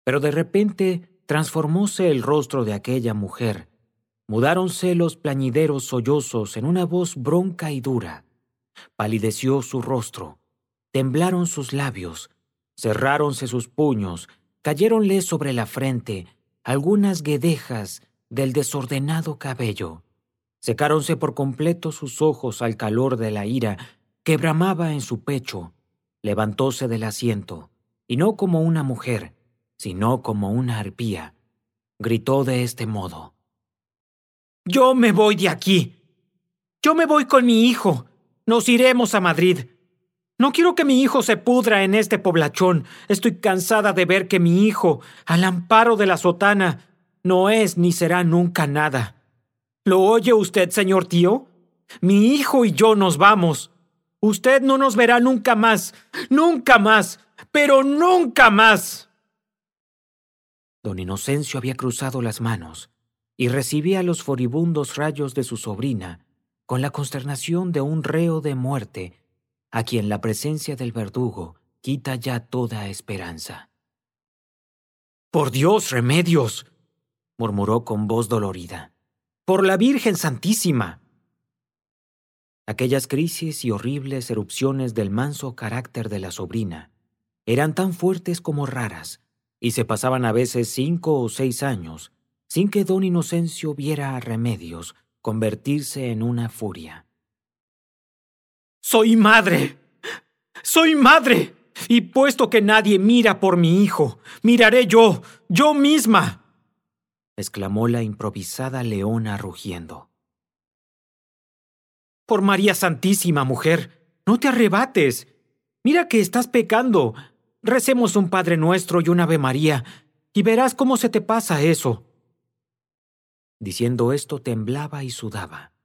Pero de repente transformóse el rostro de aquella mujer. Mudáronse los plañideros sollozos en una voz bronca y dura. Palideció su rostro, temblaron sus labios, cerráronse sus puños, cayéronle sobre la frente algunas guedejas del desordenado cabello. Secáronse por completo sus ojos al calor de la ira que bramaba en su pecho. Levantóse del asiento, y no como una mujer, sino como una arpía. Gritó de este modo: «¡Yo me voy de aquí! ¡Yo me voy con mi hijo! ¡Nos iremos a Madrid! No quiero que mi hijo se pudra en este poblachón. Estoy cansada de ver que mi hijo, al amparo de la sotana, no es ni será nunca nada. ¿Lo oye usted, señor tío? Mi hijo y yo nos vamos. Usted no nos verá nunca más, pero nunca más». Don Inocencio había cruzado las manos y recibía los furibundos rayos de su sobrina con la consternación de un reo de muerte a quien la presencia del verdugo quita ya toda esperanza. «¡Por Dios, Remedios!», murmuró con voz dolorida. «¡Por la Virgen Santísima!». Aquellas crisis y horribles erupciones del manso carácter de la sobrina eran tan fuertes como raras, y se pasaban a veces 5 o 6 años sin que don Inocencio viera a Remedios convertirse en una furia. «¡Soy madre! ¡Soy madre! Y puesto que nadie mira por mi hijo, miraré yo misma», exclamó la improvisada leona rugiendo. «Por María Santísima, mujer, no te arrebates. Mira que estás pecando. Recemos un Padre Nuestro y un Ave María, y verás cómo se te pasa eso». Diciendo esto temblaba y sudaba.